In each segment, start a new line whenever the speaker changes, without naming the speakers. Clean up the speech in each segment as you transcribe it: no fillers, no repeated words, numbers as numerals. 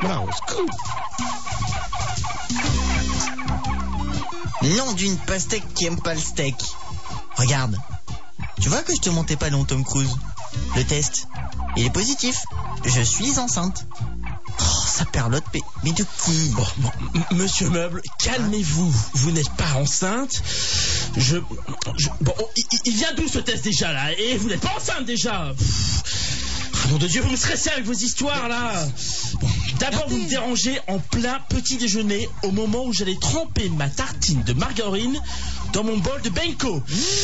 Bravo, scoop.
Nom d'une pastèque qui aime pas le steak. Regarde. Tu vois que je te montais pas long, Tom Cruise. Le test, il est positif. Je suis enceinte. Oh, ça perlote, mais de qui?
Bon, monsieur Meuble, calmez-vous. Vous n'êtes pas enceinte. Bon, il vient d'où ce test déjà là? Et vous n'êtes pas enceinte déjà. Nom de Dieu, vous me stressez avec vos histoires là. Bon, d'abord vous me dérangez en plein petit déjeuner au moment où j'allais tremper ma tartine de margarine dans mon bol de Benko.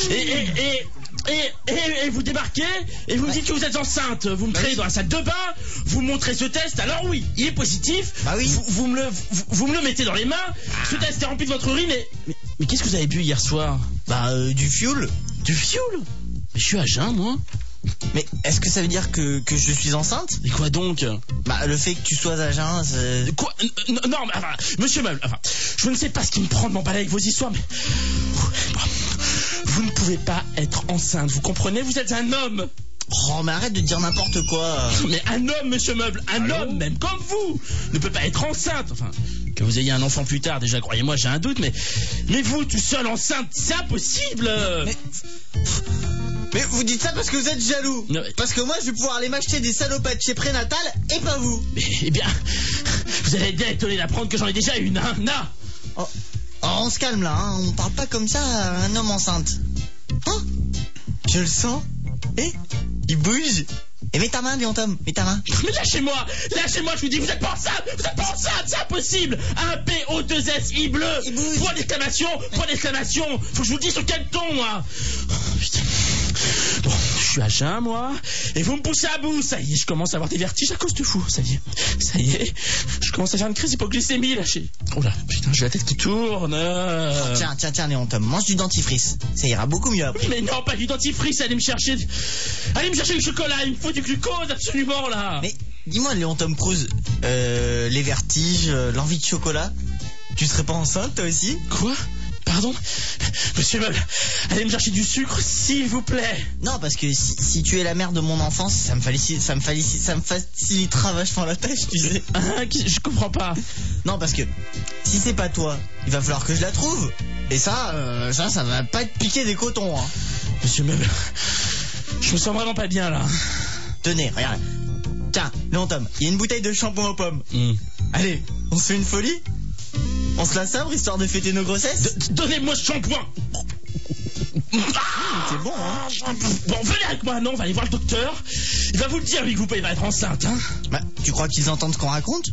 Et vous débarquez et vous me dites que vous êtes enceinte. Vous me traînez dans la salle de bain, vous me montrez ce test. Alors oui, il est positif.
Bah oui.
Vous me le mettez dans les mains. Ce test est rempli de votre urine. Mais qu'est-ce que vous avez bu hier soir?
Du fioul.
Du fioul? Mais je suis à jeun, moi.
Mais est-ce que ça veut dire que je suis enceinte?
Et quoi donc?
Le fait que tu sois à jeun,
Quoi? Non, mais enfin, monsieur Meuble, enfin, je ne sais pas ce qui me prend de m'emballer avec vos histoires, mais... Vous ne pouvez pas être enceinte, vous comprenez? Vous êtes un homme.
Oh, mais arrête de dire n'importe quoi.
Mais un homme, monsieur Meuble, homme, même comme vous, ne peut pas être enceinte. Enfin, que vous ayez un enfant plus tard, déjà, croyez-moi, j'ai un doute, mais vous, tout seul enceinte, c'est impossible.
Mais vous dites ça parce que vous êtes jaloux.
Non,
parce que moi, je vais pouvoir aller m'acheter des salopades chez Prénatal et pas vous.
Eh bien, vous allez être bien étonné d'apprendre que j'en ai déjà une, hein, là.
Oh, on se calme là, hein. On parle pas comme ça à un homme enceinte. Oh, je le sens. Il bouge. Et mets ta main, Léon Tom, mets ta main.
Mais lâchez-moi, je vous dis, vous êtes pas enceinte, c'est impossible. Un P-O-2-S-I bleu.
Il bouge.
Point d'exclamation. Faut que je vous le dise sur quel ton, moi. Oh, putain. Bon, je suis à jeun, moi, et vous me poussez à bout. Ça y est, je commence à avoir des vertiges à cause de vous. Ça y est, je commence à faire une crise hypoglycémie, là. Oh là, putain, j'ai la tête qui tourne.
Oh, tiens, Léon Tom, mange du dentifrice. Ça ira beaucoup mieux après.
Mais non, pas du dentifrice, allez me chercher du chocolat, il me faut du glucose, absolument, là.
Mais dis-moi, Léon Tom Cruise, les vertiges, l'envie de chocolat, tu serais pas enceinte, toi aussi?
Quoi? Pardon? Monsieur Meuble, allez me chercher du sucre, s'il vous plaît.
Non, parce que si tu es la mère de mon enfance, ça me facilitera vachement la tâche, tu sais.
Je comprends pas.
Non, parce que si c'est pas toi, il va falloir que je la trouve. Et ça va pas être piqué des cotons, hein.
Monsieur Meuble, je me sens vraiment pas bien, là.
Tenez, regarde. Tiens, Léon Tom, il y a une bouteille de shampoing aux pommes. Allez, on se fait une folie? On se la sabre histoire de fêter nos grossesses?
Donnez-moi ce shampoing.
C'est bon, hein?
Bon, venez avec moi, non, on va aller voir le docteur. Il va vous le dire, lui, que vous pouvez pas être enceinte, hein.
Tu crois qu'ils entendent ce qu'on raconte?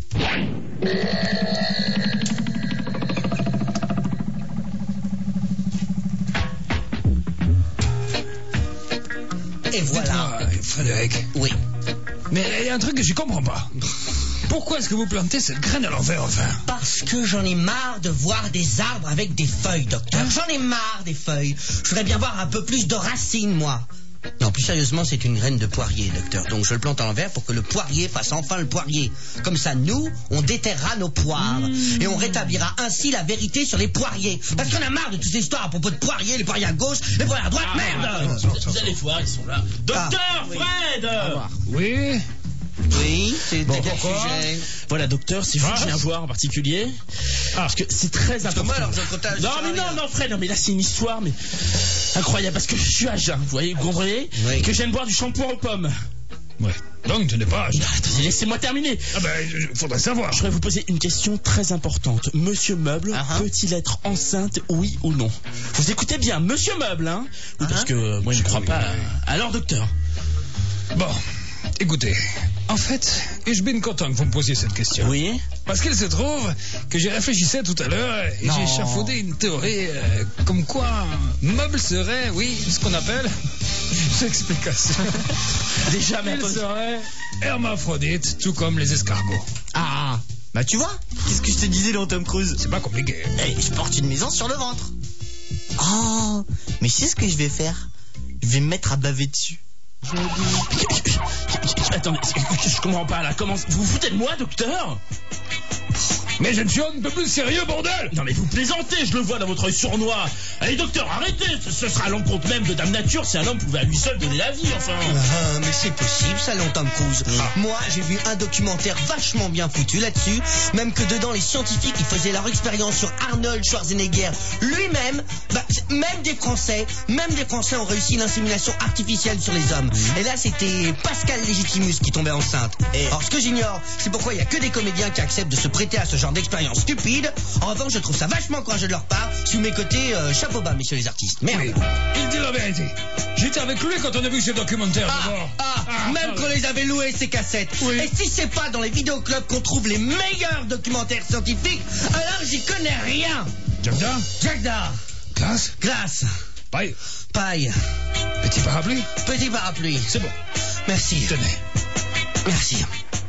Et voilà.
Frédéric.
Oui.
Mais il y a un truc que je comprends pas. Pourquoi est-ce que vous plantez cette graine à l'envers, enfin?
Parce que j'en ai marre de voir des arbres avec des feuilles, docteur. J'en ai marre des feuilles. Je voudrais bien voir un peu plus de racines, moi. Non, plus sérieusement, c'est une graine de poirier, docteur. Donc je le plante à l'envers pour que le poirier fasse enfin le poirier. Comme ça, nous, on déterrera nos poires. Et on rétablira ainsi la vérité sur les poiriers. Parce qu'on a marre de toutes ces histoires à propos de poiriers, les poiriers à gauche, les poiriers à droite, merde.
Vous allez voir, ils sont là. Docteur Fred.
Oui.
Oui, c'est
Bon,
quel
pourquoi
sujet?
Voilà, docteur, c'est vous que je viens voir en particulier. Parce que c'est très important.
moi, alors, je comptage
non,
sur
mais
rien.
non, Fred, non, mais là, c'est une histoire, mais incroyable, parce que je suis à jeun, vous voyez, vous comprenez?
Oui.
Que je viens de boire du shampoing aux pommes.
Ouais. Donc tu n'es pas...
Attendez, laissez-moi terminer.
Ah ben, faudrait savoir.
Je voudrais vous poser une question très importante. Monsieur Meuble peut-il être enceinte, oui ou non? Vous écoutez bien, Monsieur Meuble, hein? Oui, parce que moi, je ne crois pas. Alors, docteur?
Bon, écoutez, en fait, je suis bien content que vous me posiez cette question.
Oui.
Parce qu'il se trouve que j'y réfléchissais tout à l'heure et j'ai échafaudé une théorie comme quoi Meuble serait, oui, ce qu'on appelle... J'explication.
Déjà, mais
Il serait hermaphrodite, tout comme les escargots.
Ah, tu vois, qu'est-ce que je te disais, Léon Tom Cruise?
C'est pas compliqué.
Je porte une maison sur le ventre. Oh, mais c'est ce que je vais faire. Je vais me mettre à baver dessus.
Attendez, je comprends pas là. Comment vous vous foutez de moi, docteur?
Mais je ne suis un peu plus sérieux, bordel.
Non mais vous plaisantez, je le vois dans votre œil sournois. Allez docteur, arrêtez, ce sera à l'encontre même de Dame Nature si un homme pouvait à lui seul donner la vie, enfin.
Ah, mais c'est possible, ça, Tom Cruise. Moi, j'ai vu un documentaire vachement bien foutu là-dessus. Même que dedans, les scientifiques, ils faisaient leur expérience sur Arnold Schwarzenegger lui-même. Même des Français ont réussi l'insémination artificielle sur les hommes. Et là, c'était Pascal Légitimus qui tombait enceinte. Alors, ce que j'ignore, c'est pourquoi il n'y a que des comédiens qui acceptent de se prêter à ce genre d'expérience stupide. En revanche, je trouve ça vachement courageux de leur part. Sur mes côtés, chapeau bas, messieurs les artistes. Merde.
Oui, il dit la vérité. J'étais avec lui quand on a vu ce documentaire d'abord.
Même qu'on les avait loués, ces cassettes.
Oui.
Et si c'est pas dans les vidéoclubs qu'on trouve les meilleurs documentaires scientifiques, alors j'y connais rien. Jagda. Glace. Paille.
Petit parapluie.
Petit parapluie.
C'est bon.
Merci.
Tenez.
Merci.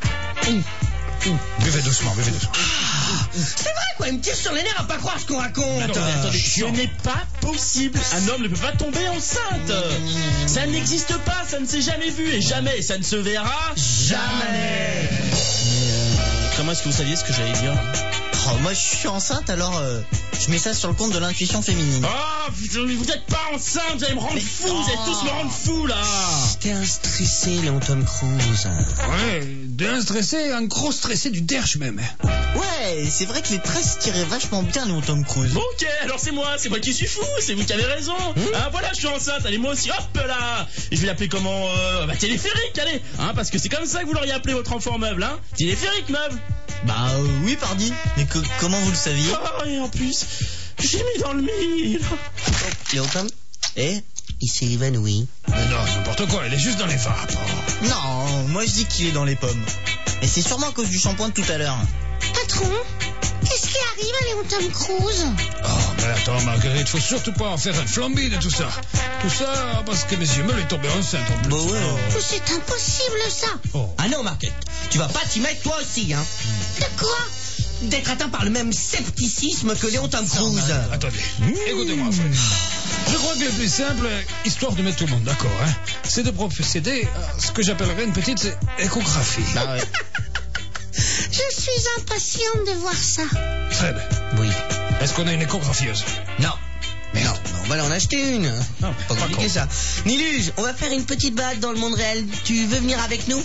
Buvez doucement.
C'est vrai quoi, il me tire sur les nerfs à pas croire ce qu'on raconte.
Attendez, ce n'est pas possible. Un homme ne peut pas tomber enceinte. Ça n'existe pas, ça ne s'est jamais vu et jamais ça ne se verra
Jamais.
Comment est-ce que vous saviez ce que j'allais dire?
Moi je suis enceinte, alors je mets ça sur le compte de l'intuition féminine.
Oh putain, mais vous n'êtes pas enceinte, vous allez me rendre fou, vous allez tous me rendre fou là.
T'es un stressé, Tom Cruise.
Ouais, d'un stressé, un gros stressé du derche même.
Ouais, c'est vrai que les tresses tiraient vachement bien, Tom Cruise.
Bon, ok, alors c'est moi qui suis fou, c'est vous qui avez raison. Ah voilà, je suis enceinte, allez moi aussi, hop là. Et je vais l'appeler comment téléphérique, allez, parce que c'est comme ça que vous l'auriez appelé votre enfant meuble, téléphérique meuble.
Oui, pardi. Mais comment vous le saviez?
Et en plus, j'ai mis dans le mille.
Tom. Il s'est évanoui.
Non, n'importe quoi, il est juste dans les vapes.
Non, moi je dis qu'il est dans les pommes. Et c'est sûrement à cause du shampoing de tout à l'heure.
Patron, qu'est-ce qui arrive à Tom Cruise?
Oh, mais attends, Marguerite, faut surtout pas en faire un flambi de tout ça. Tout ça parce que monsieur Meul est tombé enceinte en plus.
C'est impossible ça.
Ah non, Marguerite, tu vas pas t'y mettre toi aussi, hein.
De quoi?
D'être atteint par le même scepticisme que Tom Cruise.
Attendez, écoutez-moi, Fred. Je crois que le plus simple, histoire de mettre tout le monde d'accord, c'est de procéder à ce que j'appellerais une petite échographie.
Je suis impatiente de voir ça.
Fred.
Oui.
Est-ce qu'on a une échographieuse?
Non. Mais non, on va en acheter une.
Non,
pas compliqué ça. Niluge, on va faire une petite balade dans le monde réel. Tu veux venir avec nous?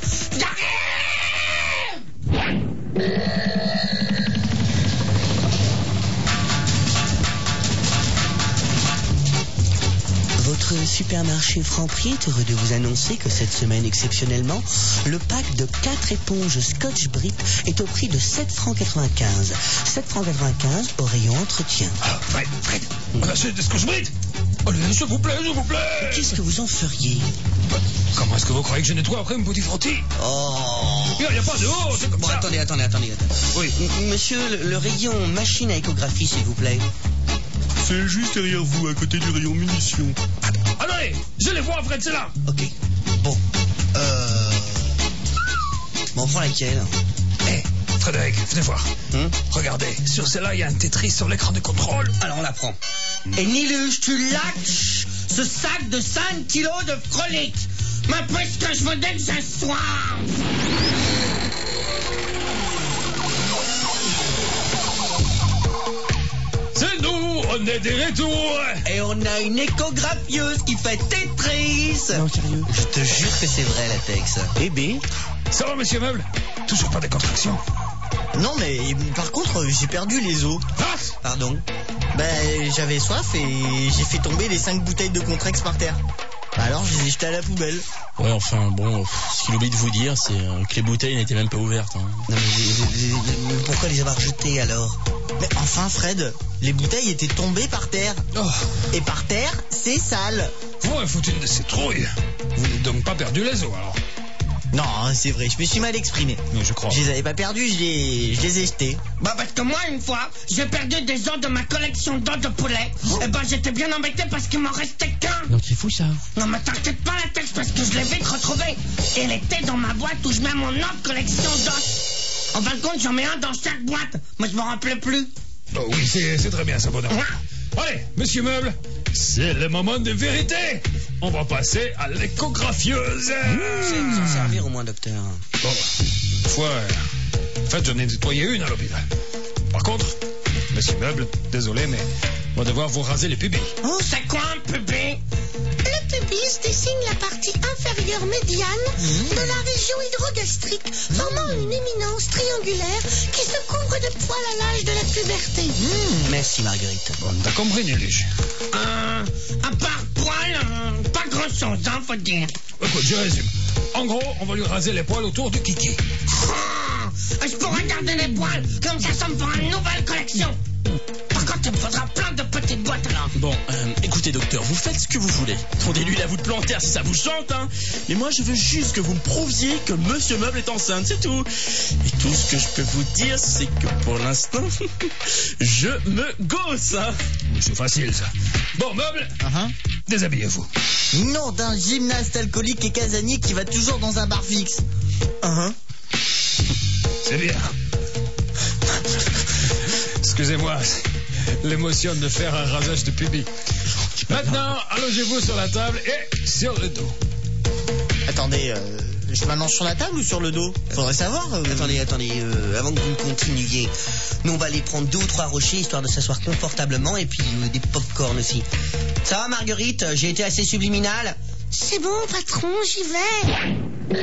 Votre supermarché Franprix est heureux de vous annoncer que cette semaine, exceptionnellement, le pack de 4 éponges Scotch-Brite est au prix de 7,95 francs. 7,95 francs au rayon entretien.
Fred, on achète des Scotch-Brite. Allez, s'il vous plaît.
Qu'est-ce que vous en feriez?
Comment est-ce que vous croyez que je nettoie après mon petit frottis? Il n'y a pas de haut, c'est comme ça.
Attendez.
Oui.
Monsieur, le rayon machine à échographie, s'il vous plaît.
C'est juste derrière vous, à côté du rayon munitions.
Attendez, je les vois, Fred, c'est là.
Ok. Bon, on prend laquelle?
Frédéric, venez voir. Regardez, sur celle-là, il y a un Tetris sur l'écran de contrôle.
Alors on la prend. Et Niluge, tu lâches ce sac de 5 kilos de frolic. Mais puisque je veux dès que ce soir.
C'est nous, on est des retours.
Et on a une échographieuse qui fait Tetris.
Non, sérieux? Je te jure que c'est vrai, la Tex.
Ça va, monsieur Meuble? Toujours pas de contraction?
Non, mais par contre, j'ai perdu les os.
Pardon?
J'avais soif et j'ai fait tomber les 5 bouteilles de Contrex par terre. Alors, je les ai jetées à la poubelle.
Ouais, enfin, bon, ce qu'il oublie de vous dire, c'est que les bouteilles n'étaient même pas ouvertes.
Non, mais pourquoi les avoir jetées alors?
Mais enfin, Fred, les bouteilles étaient tombées par terre. Et par terre, c'est sale.
Vous avez foutu une de ces trouilles. Vous n'avez donc pas perdu les os, alors?
Non, c'est vrai, je me suis mal exprimé.
Oui, je crois.
Je les avais pas perdus, je les ai jetés.
Parce que moi, une fois, j'ai perdu des os de ma collection d'os de poulet. Et j'étais bien embêté parce qu'il m'en restait qu'un.
Donc c'est fou ça.
Non, mais t'inquiète pas la tête parce que je l'ai vite retrouvé. Et elle était dans ma boîte où je mets mon autre collection d'os. En fin de compte, j'en mets un dans chaque boîte. Moi, je me rappelais plus.
Oh oui, c'est très bien ça, bonhomme. Allez, monsieur Meuble, c'est le moment de vérité. On va passer à l'échographieuse.
C'est de s'en servir au moins, docteur.
Bon, en fait, j'en ai nettoyé une à l'hôpital. Par contre, monsieur Meuble, désolé, mais on va devoir vous raser les pubis.
Oh, c'est quoi un pubis?
Le pubis désigne la partie inférieure médiane de la région hydrogastrique, formant une éminence triangulaire qui se couvre de poils à l'âge de la puberté.
Merci, Marguerite.
Bon, t'as compris, Néluche.
À part poil, pas grand-chose, hein, faut dire.
Écoute, je résume. En gros, on va lui raser les poils autour du kiki.
Je pourrais garder les poils, comme ça me fera une nouvelle collection. Par contre, il me faudra plein de petites boîtes là.
Bon, écoutez docteur, vous faites ce que vous voulez. Fondez-lui la voûte plantaire si ça vous chante, hein. Mais moi je veux juste que vous me prouviez que Monsieur Meuble est enceinte, c'est tout. Et tout ce que je peux vous dire, c'est que pour l'instant, je me gosse, hein.
C'est facile, ça. Bon, Meuble, déshabillez-vous.
Nom d'un gymnaste alcoolique et casanier qui va toujours dans un bar fixe.
C'est bien. Excusez-moi, l'émotion de faire un rasage de pubis. Maintenant, allongez-vous sur la table et sur le dos.
Attendez, je m'allonge sur la table ou sur le dos? Faudrait savoir.
Attendez, avant que vous ne continuiez, nous on va aller prendre 2 ou 3 rochers histoire de s'asseoir confortablement et puis des pop-corn aussi. Ça va, Marguerite? J'ai été assez subliminal?
C'est bon, patron, j'y vais.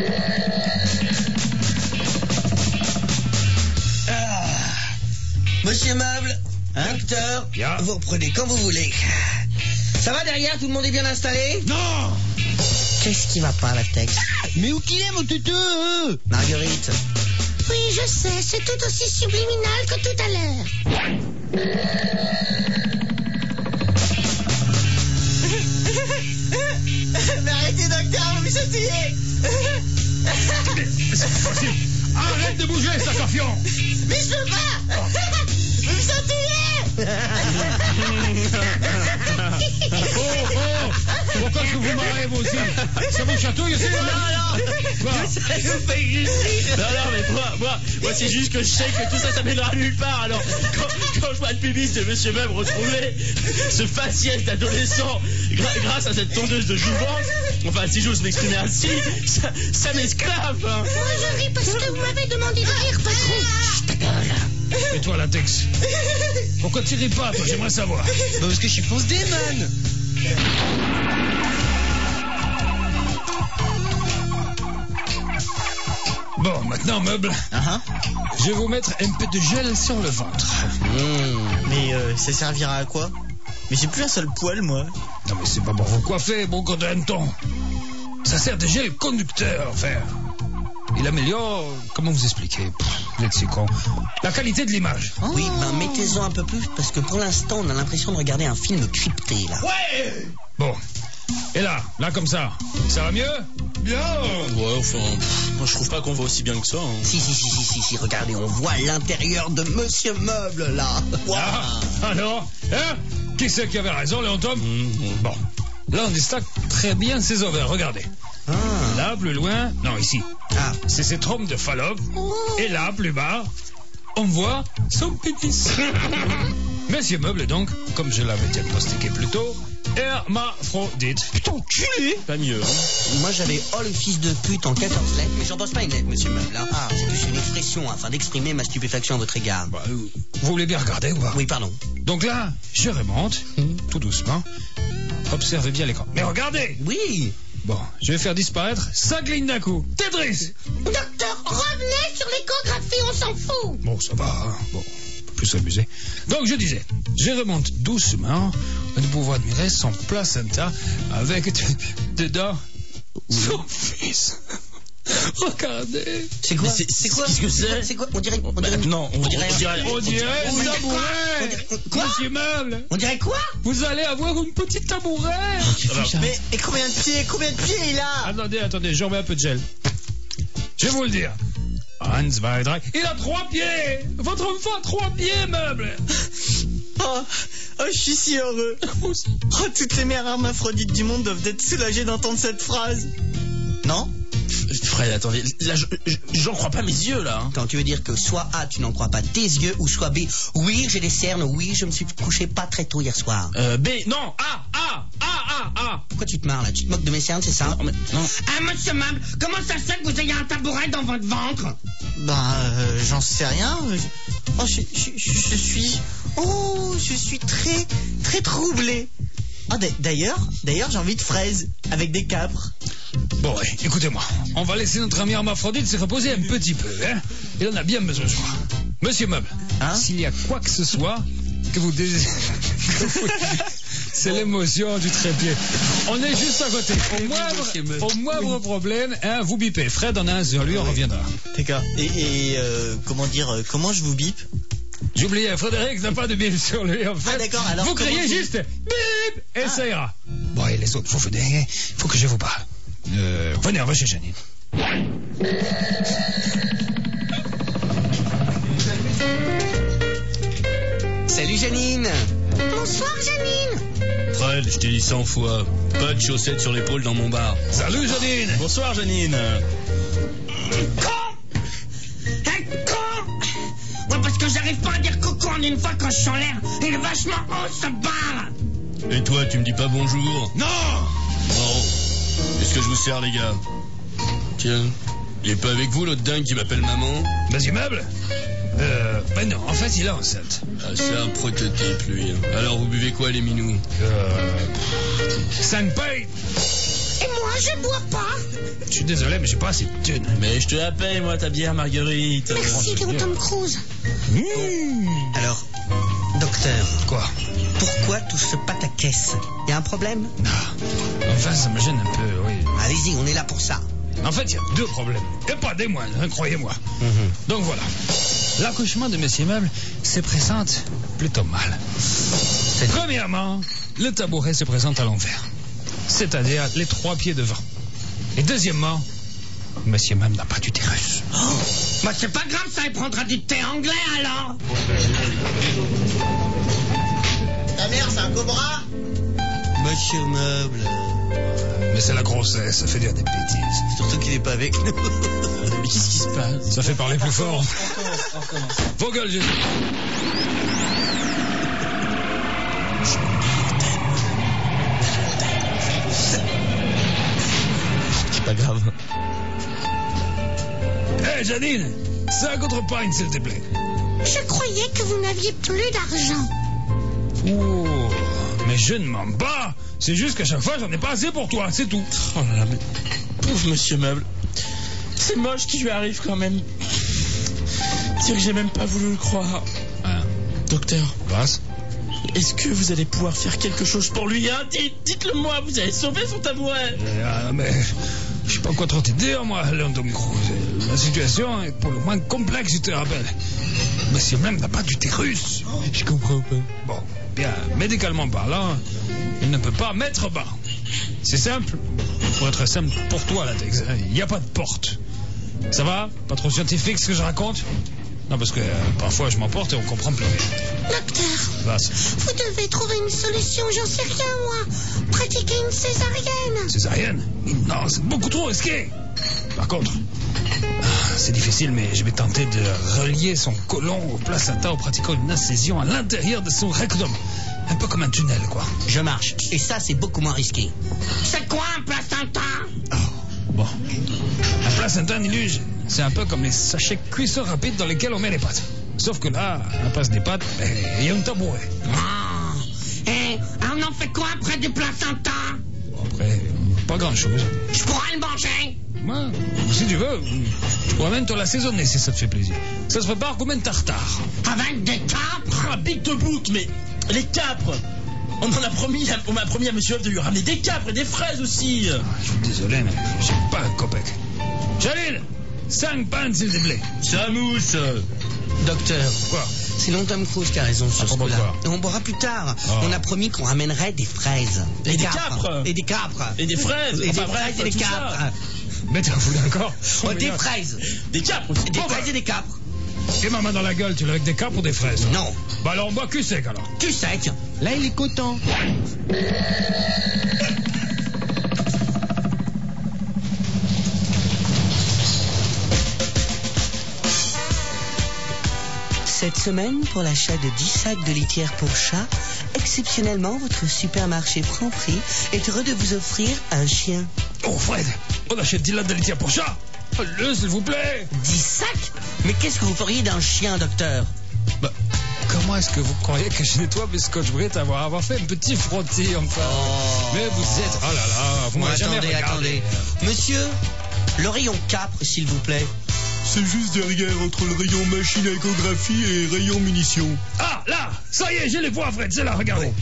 Monsieur Meuble, docteur, vous reprenez quand vous voulez. Ça va derrière? Tout le monde est bien installé?
Non!
Qu'est-ce qui va pas, la texte?
Mais où qu'il est, mon tutu?
Marguerite.
Oui, je sais, c'est tout aussi subliminal que tout à l'heure.
Mais arrêtez, docteur, vous me chatouillez.
C'est pas possible. Arrête de bouger, Sacafion.
Mais je peux pas. Vous me chatouillez.
Pourquoi est-ce que vous marrez, vous aussi? Ça vous chatouille aussi?
Non, mais moi c'est juste que je sais que tout ça, ça mènera nulle part. Alors, quand je vois le pubis de Monsieur Meuble retrouver ce faciès d'adolescent grâce à cette tondeuse de jouvence, enfin, si j'ose m'exprimer ainsi, ça m'esclave, hein.
Moi, je ris parce que vous m'avez demandé de rire, patron.
Et toi, Latex? Pourquoi tu ris pas, toi? J'aimerais savoir.
Parce que je suis fausse démon.
Bon, maintenant, Meuble, je vais vous mettre un peu de gel sur le ventre.
Mais ça servira à quoi? Mais j'ai plus un seul poil, moi.
Non, mais c'est pas pour vous coiffer, bon contenton. Ça sert de gel conducteur, enfin. Il améliore, comment vous expliquer? Vous êtes si con. La qualité de l'image.
Oui, mettez-en un peu plus, parce que pour l'instant, on a l'impression de regarder un film crypté, là.
Ouais! Bon. Et là comme ça va mieux?
Bien. Ouais, enfin, moi je trouve pas qu'on voit aussi bien que ça, hein.
Si, regardez, on voit l'intérieur de Monsieur Meuble, là.
Alors, hein? Qui c'est qui avait raison, Léon Tom? Bon. Là, on distingue très bien ses ovaires, regardez. Là, plus loin, non, ici. C'est ses trompes de Fallope. Et là, plus bas, on voit son pénis. Monsieur Meuble, donc, comme je l'avais diagnostiqué plus tôt, hermaphrodite. Putain, enculé!
Pas mieux, hein.
Moi, j'avais le fils de pute en 14 lettres, mais j'endosse pas une lettre, Monsieur Meuble. C'est plus une expression afin d'exprimer ma stupéfaction à votre égard.
Vous voulez bien regarder ou pas?
Oui, pardon.
Donc là, je remonte, tout doucement. Observez bien l'écran. Mais regardez!
Oui!
Bon, je vais faire disparaître 5 lignes d'un coup. Tetris!
Docteur, revenez sur l'échographie, on s'en fout.
Bon, ça va, hein. Bon, on peut plus s'amuser. Donc, je disais, je remonte doucement de pouvoir admirer son placenta avec dedans son fils. Regardez.
C'est quoi?
C'est quoi? Qu'est-ce que c'est?
C'est quoi? On dirait
non, on dirait
un tabouret.
Quoi?
Monsieur Meuble,
On dirait quoi?
vous allez avoir une petite tabourette.
Mais et combien de pieds il a?
Attendez, je remets un peu de gel. Je vais vous le dire. 1, 2, 3. Il a 3 pieds. Votre enfant a 3 pieds, Meuble.
Oh, je suis si heureux. Oh, toutes les mères hermaphrodites du monde doivent être soulagées d'entendre cette phrase. Non?
Fred, attendez, là, j'en crois pas mes yeux, là.
Attends, tu veux dire que soit A, tu n'en crois pas tes yeux, ou soit B, oui, j'ai des cernes, oui, je me suis couché pas très tôt hier soir.
B, non, A.
Pourquoi tu te marres, là? Tu te moques de mes cernes, c'est ça?
Non.
Monsieur Meuble, comment ça se fait que vous ayez un tabouret dans votre ventre?
J'en sais rien. Oh, je suis très, très troublé. Oh, d'ailleurs, j'ai envie de fraises avec des capres.
Bon, ouais, écoutez-moi. On va laisser notre ami hermaphrodite se reposer un petit peu, hein. Il en a bien besoin, je crois. Monsieur Meuble, s'il y a quoi que ce soit que vous désirez... C'est l'émotion du trépied. On est juste à côté. Au moindre problème, hein, vous bipez. Fred en a un sur lui, on reviendra.
D'accord. Et comment je vous bip?
J'ai oublié, Frédéric n'a pas de bip sur lui, en fait.
Ah, d'accord, alors
vous criez juste bip et ça ira. Bon, et les autres, il faut que je vous parle. Venez, on va chez Janine.
Salut Janine.
Bonsoir, Janine.
Fred, je t'ai dit 100 fois, pas de chaussettes sur l'épaule dans mon bar.
Salut Janine.
Bonsoir, Janine.
Ouais, parce que j'arrive pas à dire coucou en une fois quand je suis en l'air. Il est vachement haut, ce bar.
Et toi, tu me dis pas bonjour?
Non.
Bon, est-ce que je vous sers, les gars? Tiens, il est pas avec vous, l'autre dingue qui m'appelle maman?
Monsieur Meuble? Ben non, en fait, il est enceinte.
Ah, c'est un prototype, lui. Alors, vous buvez quoi, les minous?
5 pailles.
Et moi, je bois pas.
Je suis désolé, mais j'ai pas assez de thunes.
Mais je te la paye, moi, ta bière, Marguerite.
Merci, Léon Tom Cruise.
Alors, docteur,
Quoi?
pourquoi tout ce pataquès? Y a un problème?
Non. Enfin, ça me gêne un peu, oui.
Allez-y, on est là pour ça.
En fait, il y a 2 problèmes. Et pas des moindres, hein, croyez-moi. Donc voilà. L'accouchement de Monsieur Meuble se présente plutôt mal. Premièrement, le tabouret se présente à l'envers. C'est-à-dire les 3 pieds devant. Et deuxièmement, Monsieur Meuble n'a pas d'utérus.
Bah, c'est pas grave, ça, il prendra du thé anglais, alors.
Ta mère, c'est un cobra? Monsieur Meuble.
Mais c'est la grossesse, ça fait dire des bêtises.
Surtout qu'il est pas avec nous.
Mais qu'est-ce qui se passe?
Ça fait parler plus fort.
On recommence.
Vos gueules, Jésus.
C'est pas grave.
Hé, Janine, 5 autres pintes, s'il te plaît.
Je croyais que vous n'aviez plus d'argent.
Oh, mais je ne mens pas. C'est juste qu'à chaque fois, j'en ai pas assez pour toi, c'est tout.
Oh là là, mais... Pauvre Monsieur Meuble. C'est moche qui lui arrive quand même. Dire que j'ai même pas voulu le croire.
Hein?
Docteur,
Passe.
est-ce que vous allez pouvoir faire quelque chose pour lui, hein? Dites-le moi, vous allez sauver son tabouret.
Mais je sais pas quoi trop te dire, moi, Léon Tom Cruise. La situation est pour le moins complexe, je te rappelle. Monsieur même n'a pas d'utérus.
Je comprends pas.
Bon, bien, médicalement parlant, il ne peut pas mettre bas. C'est simple. Pour être simple pour toi, latex, il n'y a pas de porte. Ça va? Pas trop scientifique ce que je raconte? Non, parce que parfois je m'emporte et on comprend plus rien.
Docteur,
Vas.
vous devez trouver une solution, j'en sais rien, moi. Pratiquer une césarienne.
Césarienne? Non, c'est beaucoup trop risqué. Par contre, c'est difficile, mais je vais tenter de relier son côlon au placenta en pratiquant une incision à l'intérieur de son rectum. Un peu comme un tunnel, quoi.
Je marche. Et ça, c'est beaucoup moins risqué.
C'est quoi un placenta?
Bon. Un placenta niluge, c'est un peu comme les sachets cuisson rapide dans lesquels on met les pâtes. Sauf que là, à la place des pâtes, il y a un tabouret.
Ah. Et on en fait quoi après du placenta?
Bon, après, pas grand-chose.
Je pourrais le manger?
Moi, si tu veux, je pourrais même te l'assaisonner si ça te fait plaisir. Ça se prépare comme un tartare.
Avec des capres?
Ah, big the book, mais les capres. On m'a promis à Monsieur Hoff de lui ramener des capres et des fraises aussi.
Je suis désolé, mais j'ai pas un copec. Jalil, 5 pintes, s'il te plaît.
Ça mousse.
Docteur,
Quoi?
c'est Léon Tom Cruise qui a raison sur ce
propos de
coup-là.
quoi?
On boira plus tard.
Oh.
On a promis qu'on ramènerait des fraises.
Et des capres.
Et des capres.
Et des fraises.
Et des
Enfin, bref,
fraises et des
tout ça.
capres.
Mais t'es fou d'accord?
Oh, des fraises.
Des capres.
Des
Bon,
fraises et des capres.
Et ma main dans la gueule, tu l'as avec des capres ou des fraises?
Non.
Bah alors on boit cul sec alors.
Tu sec.
Là, il est content.
Cette semaine, pour l'achat de 10 sacs de litière pour chat, exceptionnellement, votre supermarché Franprix est heureux de vous offrir un chien.
Oh Fred, on achète 10 lattes de litière pour chat. Le, s'il vous plaît.
10 sacs? Mais qu'est-ce que vous feriez d'un chien, docteur?
Bah, comment est-ce que vous croyez que je nettoie mes scotch-brite avoir fait un petit frottis, enfin? Mais vous êtes... Oh là là, vous m'avez jamais regardé.
Attendez. Monsieur, le rayon capre, s'il vous plaît.
C'est juste derrière, entre le rayon machine à échographie et rayon munitions.
Ah, là, ça y est, je les vois, Fred, c'est là, regardez.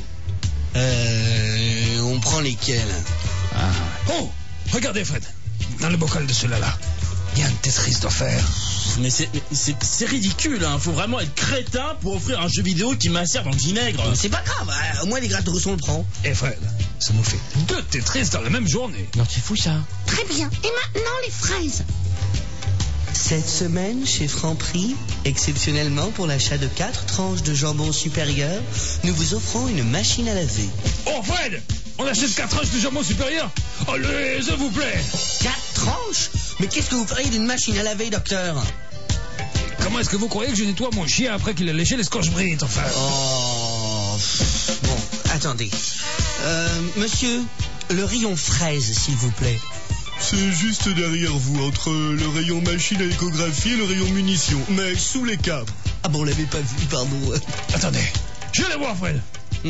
On prend lesquels?
Oh, regardez, Fred, dans le bocal de celui-là, il y a un Tetris d'offert.
Mais c'est ridicule, hein. Faut vraiment être crétin pour offrir un jeu vidéo qui macère dans le vinaigre.
C'est pas grave, au moins les grattes on le prend.
Et Fred, ça nous fait 2 Tetris dans la même journée.
Non, c'est fou ça.
Très bien. Et maintenant, les fraises.
Cette semaine, chez Franprix, exceptionnellement pour l'achat de 4 tranches de jambon supérieur, nous vous offrons une machine à laver.
Oh, Fred, on achète 4 tranches de jambon supérieur? Allez, s'il vous plaît.
4 tranches? Mais qu'est-ce que vous feriez d'une machine à laver, docteur?
Comment est-ce que vous croyez que je nettoie mon chien après qu'il a léché les scotch-brite, enfin?
Oh... Bon, attendez. Monsieur, le rayon fraise, s'il vous plaît.
C'est juste derrière vous, entre le rayon machine à échographie et le rayon munitions, mais sous les câbles.
Ah bon, on l'avait pas vu, pardon.
Attendez, je vais les voir, Fred.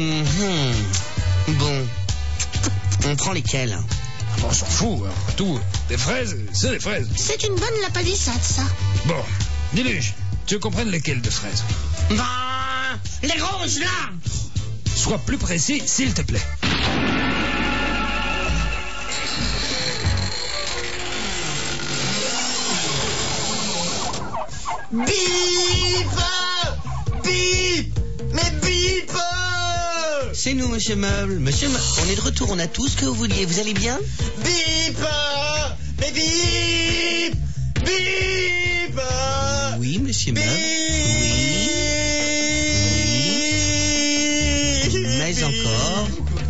Bon, on prend lesquels?
On s'en fout, hein. Après tout, des fraises, c'est des fraises.
C'est une bonne lapalissade, ça.
Bon, Niluge, tu veux qu'on prenne lesquelles de fraises?
Les roses, là.
Sois plus précis, s'il te plaît.
Bip! Bip! Mais bip!
C'est nous, monsieur Meuble. Monsieur Meuble, on est de retour, on a tout ce que vous vouliez. Vous allez bien?
Bip! Mais bip! Bip!
Oui, monsieur Meuble. Oui. Mais encore.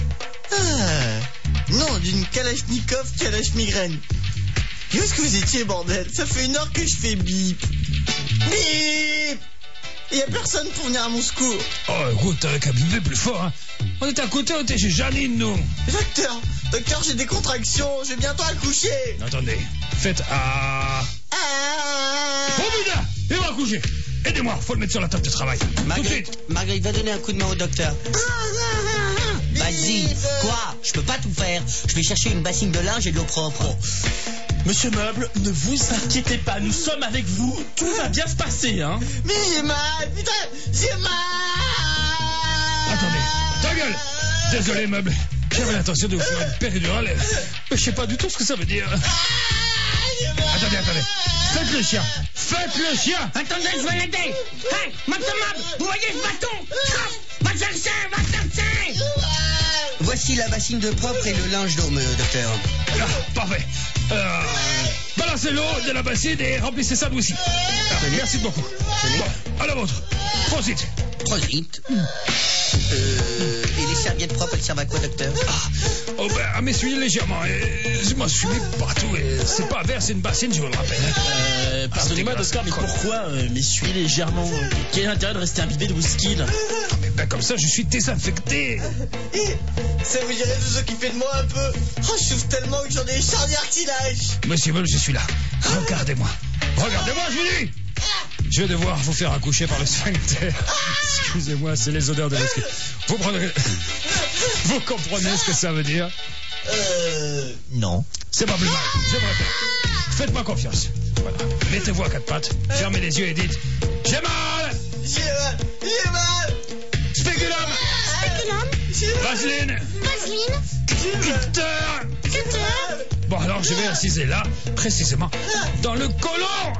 Non, d'une Kalachnikov Kalach-migraine. Où est-ce que vous étiez, bordel? Ça fait 1 heure que je fais bip! Bip! Il y a personne pour venir à mon secours.
Oh, écoute, t'avais qu'à biper plus fort, hein. On était à côté, on était chez Janine, nous.
Docteur, j'ai des contractions, je vais bientôt accoucher.
Attendez, faites à... Oh, putain, il va accoucher. Aidez-moi, faut le mettre sur la table de travail. Tout de suite.
Marguerite, va donner un coup de main au docteur. Vas-y. Quoi? Je peux pas tout faire. Je vais chercher une bassine de linge et de l'eau propre.
Monsieur Meuble, ne vous inquiétez pas, nous sommes avec vous, tout va bien se passer, hein.
Mais j'ai mal, putain, j'ai mal.
Attendez, ta gueule. Désolé, Meuble, j'avais l'intention de vous faire une péridurale, mais je sais pas du tout ce que ça veut dire. Attendez, faites le chien.
Attendez, je vais l'aider. Hey, Meuble, vous voyez ce bâton? Va chercher.
Voici la bassine de propre et le linge d'eau, docteur.
Ah, parfait. Balancez l'eau de la bassine et remplissez ça vous aussi. Merci beaucoup. Bon, à la vôtre. Prosit.
Et les serviettes propres, elles servent à quoi, docteur?
À m'essuyer légèrement. Je m'en suis mis partout. Et c'est pas un verre, c'est une bassine, je vous le rappelle.
Pardonnez-moi, docteur, mais pourquoi m'essuyer légèrement? Quel est l'intérêt de rester imbibé de whisky, là?
Mais comme ça, je suis désinfecté.
Ça vous dirait de vous occuper de moi un peu? Oh, je souffre tellement que j'en ai les charnières qui lâchent.
Monsieur Meul, je suis là. Regardez-moi, je vous dis. Je vais devoir vous faire accoucher par le sphincter. Excusez-moi, c'est les odeurs de whisky. Vous comprenez ce que ça veut dire?
Non.
C'est pas plus mal, je me répète. Faites-moi confiance. Voilà. Mettez-vous à 4 pattes, fermez les yeux et dites: j'ai mal. Spéculum. Vaseline. Cutter. Bon, alors je vais inciser là, précisément, dans le côlon.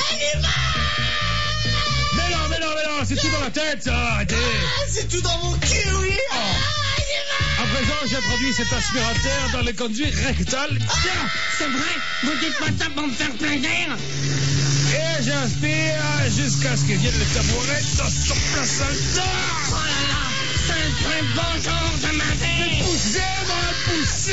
Mais non, c'est tout dans la tête, ça, arrêtez.
C'est tout dans mon cul, oui.
À présent, j'introduis cet aspirateur dans le conduit rectal. Tiens.
C'est vrai? Vous dites pas ça pour me faire plaisir?
Et j'inspire jusqu'à ce que vienne le tabouret dans son placenta.
Oh là là, c'est le plus beau jour de ma vie.
Poussez.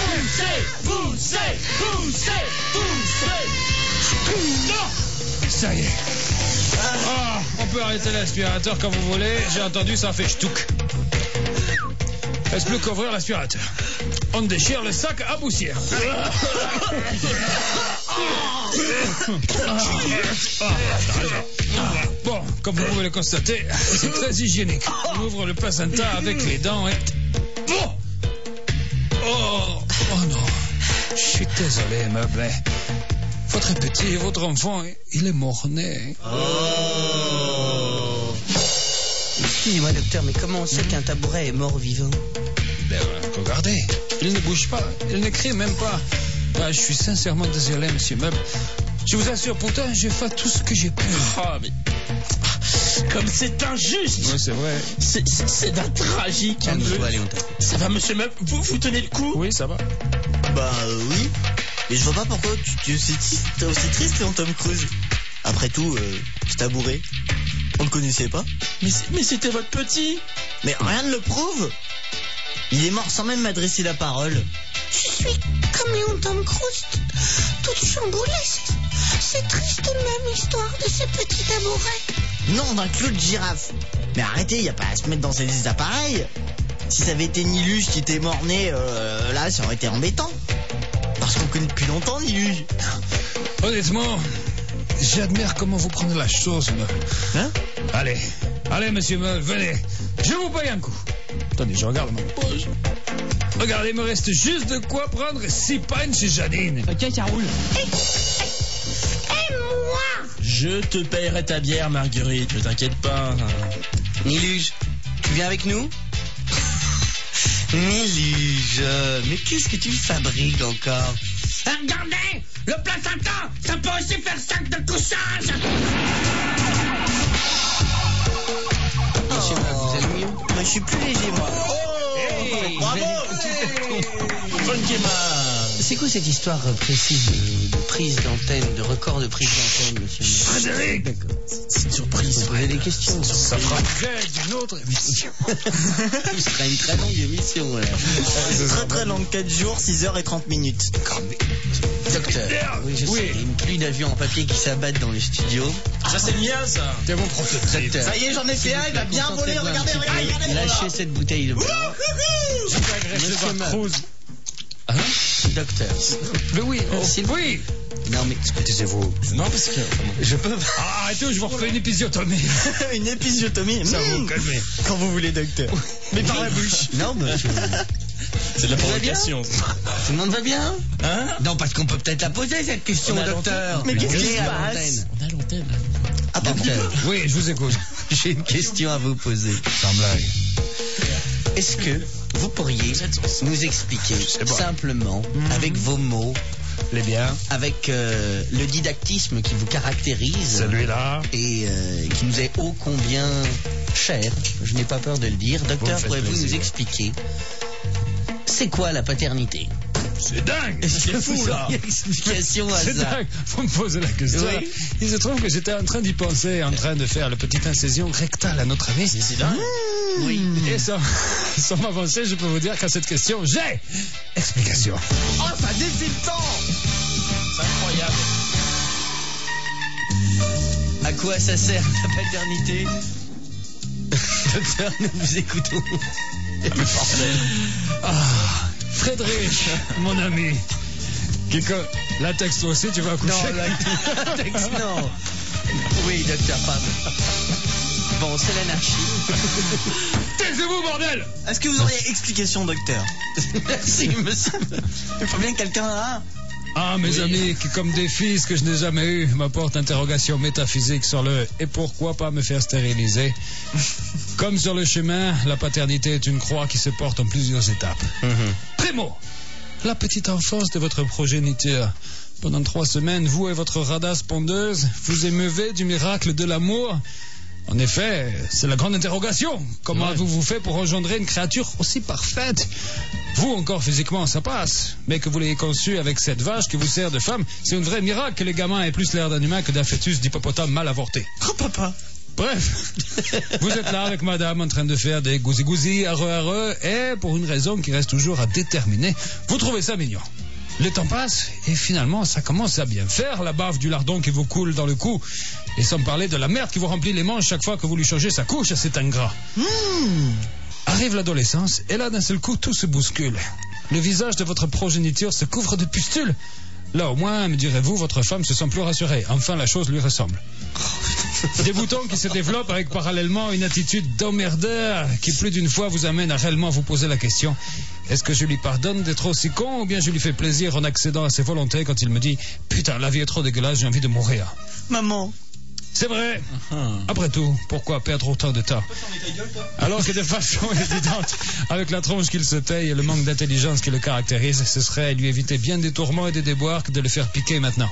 Non. Ça y est. On peut arrêter l'aspirateur quand vous voulez. J'ai entendu, ça fait ch'touk. Reste plus qu'ouvrir l'aspirateur. On déchire le sac à poussière. Bon, comme vous pouvez le constater, c'est très hygiénique. On ouvre le placenta avec les dents et... Oh non. Je suis désolé, meuble. Votre petit, votre enfant, il est mort-né.
Excusez-moi, docteur, mais comment on sait qu'un tabouret est mort-vivant?
Ben, regardez, il ne bouge pas, il ne crie même pas. Ah, je suis sincèrement désolé, monsieur Meuble. Je vous assure, pourtant, j'ai fait tout ce que j'ai pu.
Ah, mais... Comme c'est injuste.
Oui, c'est vrai.
C'est d'un tragique.
Calme-toi, Léontin.
Ça va, monsieur Meuble? Vous tenez le coup?
Oui, ça va.
Bah oui. Mais je vois pas pourquoi tu es aussi triste, Tom Cruise. Après tout, ce tabouret, on le connaissait pas.
Mais c'était votre petit.
Mais rien ne le prouve. Il est mort sans même m'adresser la parole.
Je suis comme Léon Tom Cruise, toute chamboulée. C'est triste même l'histoire de ce petit tabouret.
Non, d'un clou de girafe. Mais arrêtez, y a pas à se mettre dans ces appareils. Si ça avait été Niluge qui était mort-né, là, ça aurait été embêtant. Parce qu'on connaît depuis longtemps Niluge.
Honnêtement, j'admire comment vous prenez la chose, Meuble.
Hein?
Allez, monsieur Meuble, venez. Je vous paye un coup. Attendez, je regarde mon poche. Regardez, il me reste juste de quoi prendre 6 pints chez Janine.
Ok, ça roule.
Et moi?
Je te paierai ta bière, Marguerite, ne t'inquiète pas.
Niluge, tu viens avec nous? Niluge, mais qu'est-ce que tu fabriques encore?
Regardez, le placenta, ça peut aussi faire sac de couchage.
Monsieur Meuble, vous allez mieux?
Moi, je suis plus léger, moi.
Hey,
Bravo.
C'est quoi cette histoire précise de prise d'antenne, de record de prise d'antenne, monsieur Meuble?
Frédéric,
C'est une surprise.
Vous posez des questions.
ça fera l'objet d'une autre émission.
Ce sera une très longue émission. Voilà.
C'est très très long, 4 jours, 6h30.
Docteur, oui, je sais, une pluie d'avions en papier qui s'abattent dans les studios.
Ça, c'est le mien, ça.
T'es mon prototype.
Docteur,
Ça y est, j'en ai fait un, il va bien voler, regardez.
lâchez cette bouteille de blanc.
J'ai agressé
Monsieur
votre
Meuble.
Cruz.
Docteur.
Mais oui,
S'il vous plaît. Non, mais
taisez-vous.
Non, parce que...
je peux
Ah, arrêtez ou je vous refais une épisiotomie.
Une épisiotomie.
Ça vous calmez.
Quand vous voulez, docteur. Mais par la bouche.
Non, monsieur.
C'est de la
Vous allez bien
provocation.
Tout le monde va bien?
Hein?
Non, parce qu'on peut peut-être la poser, cette question
On
au
a
docteur.
Mais qu'est-ce qui
Oui,
se
à
passe?
l'antenne.
On a l'antenne.
Ah, bah,
Docteur,
Oui, je vous écoute.
j'ai une question à vous poser.
Sans blague.
Est-ce que vous pourriez nous expliquer simplement, avec vos mots,
Les biens.
avec le didactisme qui vous caractérise
Celui-là.
et qui nous est ô combien cher, je n'ai pas peur de le dire,
Vous me
docteur,
faites
pourriez-vous
plaisir.
nous expliquer c'est quoi la paternité?
C'est dingue.
C'est fou, là.
Explication à
C'est
ça.
dingue. Vous me posez la question.
Oui.
Il se trouve que j'étais en train d'y penser, en train de faire la petite incision rectale à notre ami.
C'est dingue.
Oui.
Et sans m'avancer, je peux vous dire qu'à cette question, j'ai explication.
Oh, ça défile le temps.
C'est incroyable.
À quoi ça sert la paternité? Docteur, nous vous écoutons.
Frédéric, mon ami. Latex, toi aussi, tu vas accoucher?
Non, latex, non. Oui, docteur, pardon. Bon, c'est l'anarchie.
Taisez-vous, bordel!
Est-ce que vous auriez explication, docteur?
Merci, monsieur.
Il faut bien que quelqu'un a.
Ah, mes amis, qui comme des fils que je n'ai jamais eu, m'apportent interrogation métaphysique sur le « et pourquoi pas me faire stériliser ?» Comme sur le chemin, la paternité est une croix qui se porte en plusieurs étapes. Primo, la petite enfance de votre progéniture. Pendant 3 semaines, vous et votre radasse pondeuse, vous émeuvez du miracle de l'amour. En effet, c'est la grande interrogation. Comment avez-vous fait pour engendrer une créature aussi parfaite? Vous, encore physiquement, ça passe. Mais que vous l'ayez conçue avec cette vache qui vous sert de femme, c'est un vrai miracle que les gamins aient plus l'air d'un humain que d'un fœtus d'hippopotame mal avorté.
Oh, papa.
Bref, vous êtes là avec madame en train de faire des gousi-gousi, arre, et pour une raison qui reste toujours à déterminer, vous trouvez ça mignon. Le temps passe et finalement ça commence à bien faire, la bave du lardon qui vous coule dans le cou, et sans parler de la merde qui vous remplit les manches chaque fois que vous lui changez sa couche à cet ingrat. Arrive l'adolescence et là d'un seul coup tout se bouscule. Le visage de votre progéniture se couvre de pustules. Là au moins, me direz-vous, votre femme se sent plus rassurée. Enfin la chose lui ressemble. Des boutons qui se développent avec parallèlement une attitude d'emmerdeur qui plus d'une fois vous amène à réellement vous poser la question: est-ce que je lui pardonne d'être aussi con ou bien je lui fais plaisir en accédant à ses volontés quand il me dit « Putain, la vie est trop dégueulasse, j'ai envie de mourir ».
Maman.
C'est vrai. Après tout, pourquoi perdre autant de temps? Alors que de façon évidente, avec la tronche qu'il se taille et le manque d'intelligence qui le caractérise, ce serait lui éviter bien des tourments et des déboires que de le faire piquer maintenant.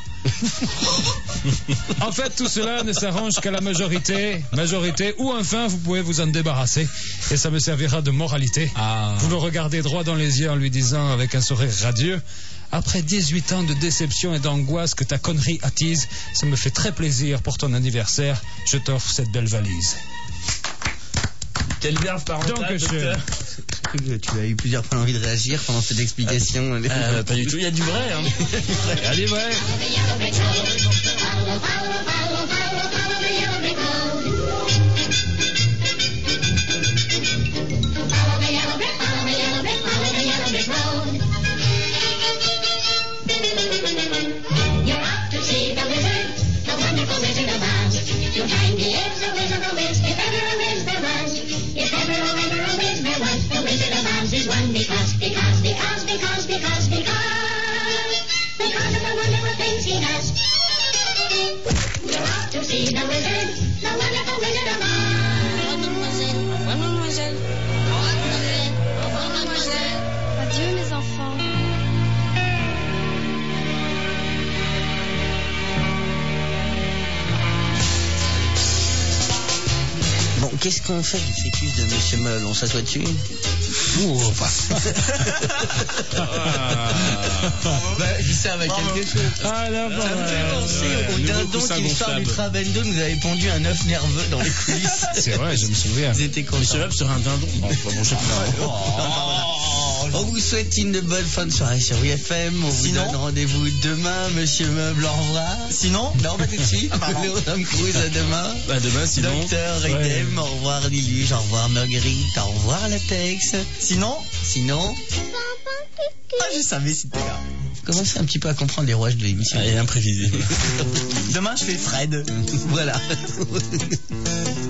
En fait, tout cela ne s'arrange qu'à la majorité, ou enfin vous pouvez vous en débarrasser et ça me servira de moralité. Vous le regardez droit dans les yeux en lui disant avec un sourire radieux: après 18 ans de déception et d'angoisse que ta connerie attise, ça me fait très plaisir pour ton anniversaire. Je t'offre cette belle valise.
Quelle verve parentale, docteur.
Tu as eu plusieurs fois envie de réagir pendant cette explication.
Pas du tout, il y a du vrai. Hein.
Il y a du vrai.
Adieu mes enfants.
Bon, qu'est-ce qu'on fait du fœtus de Monsieur Meul? On s'assoit dessus? Je dis ça avec quelque chose.
Ah là,
Ça me fait penser au dindon qui sort du Trabendo nous avait pondu un œuf nerveux dans les coulisses.
C'est vrai, je me souviens.
Ils étaient contents.
Monsieur Webb sur un dindon. Bon, je sais pas.
On vous souhaite une bonne fin de soirée sur WFM. On vous donne rendez-vous demain, Monsieur Meuble, au revoir.
Sinon?
Non, pas tout de suite. Tom Cruise, à demain.
Demain, sinon.
Docteur Idem, au revoir Liluge, au revoir Marguerite, au revoir Latex.
Sinon? Ah, je savais, c'était là.
Vous commencez un petit peu à comprendre les rouages de l'émission.
Elle est imprévisible.
Demain, je fais Fred.
Voilà.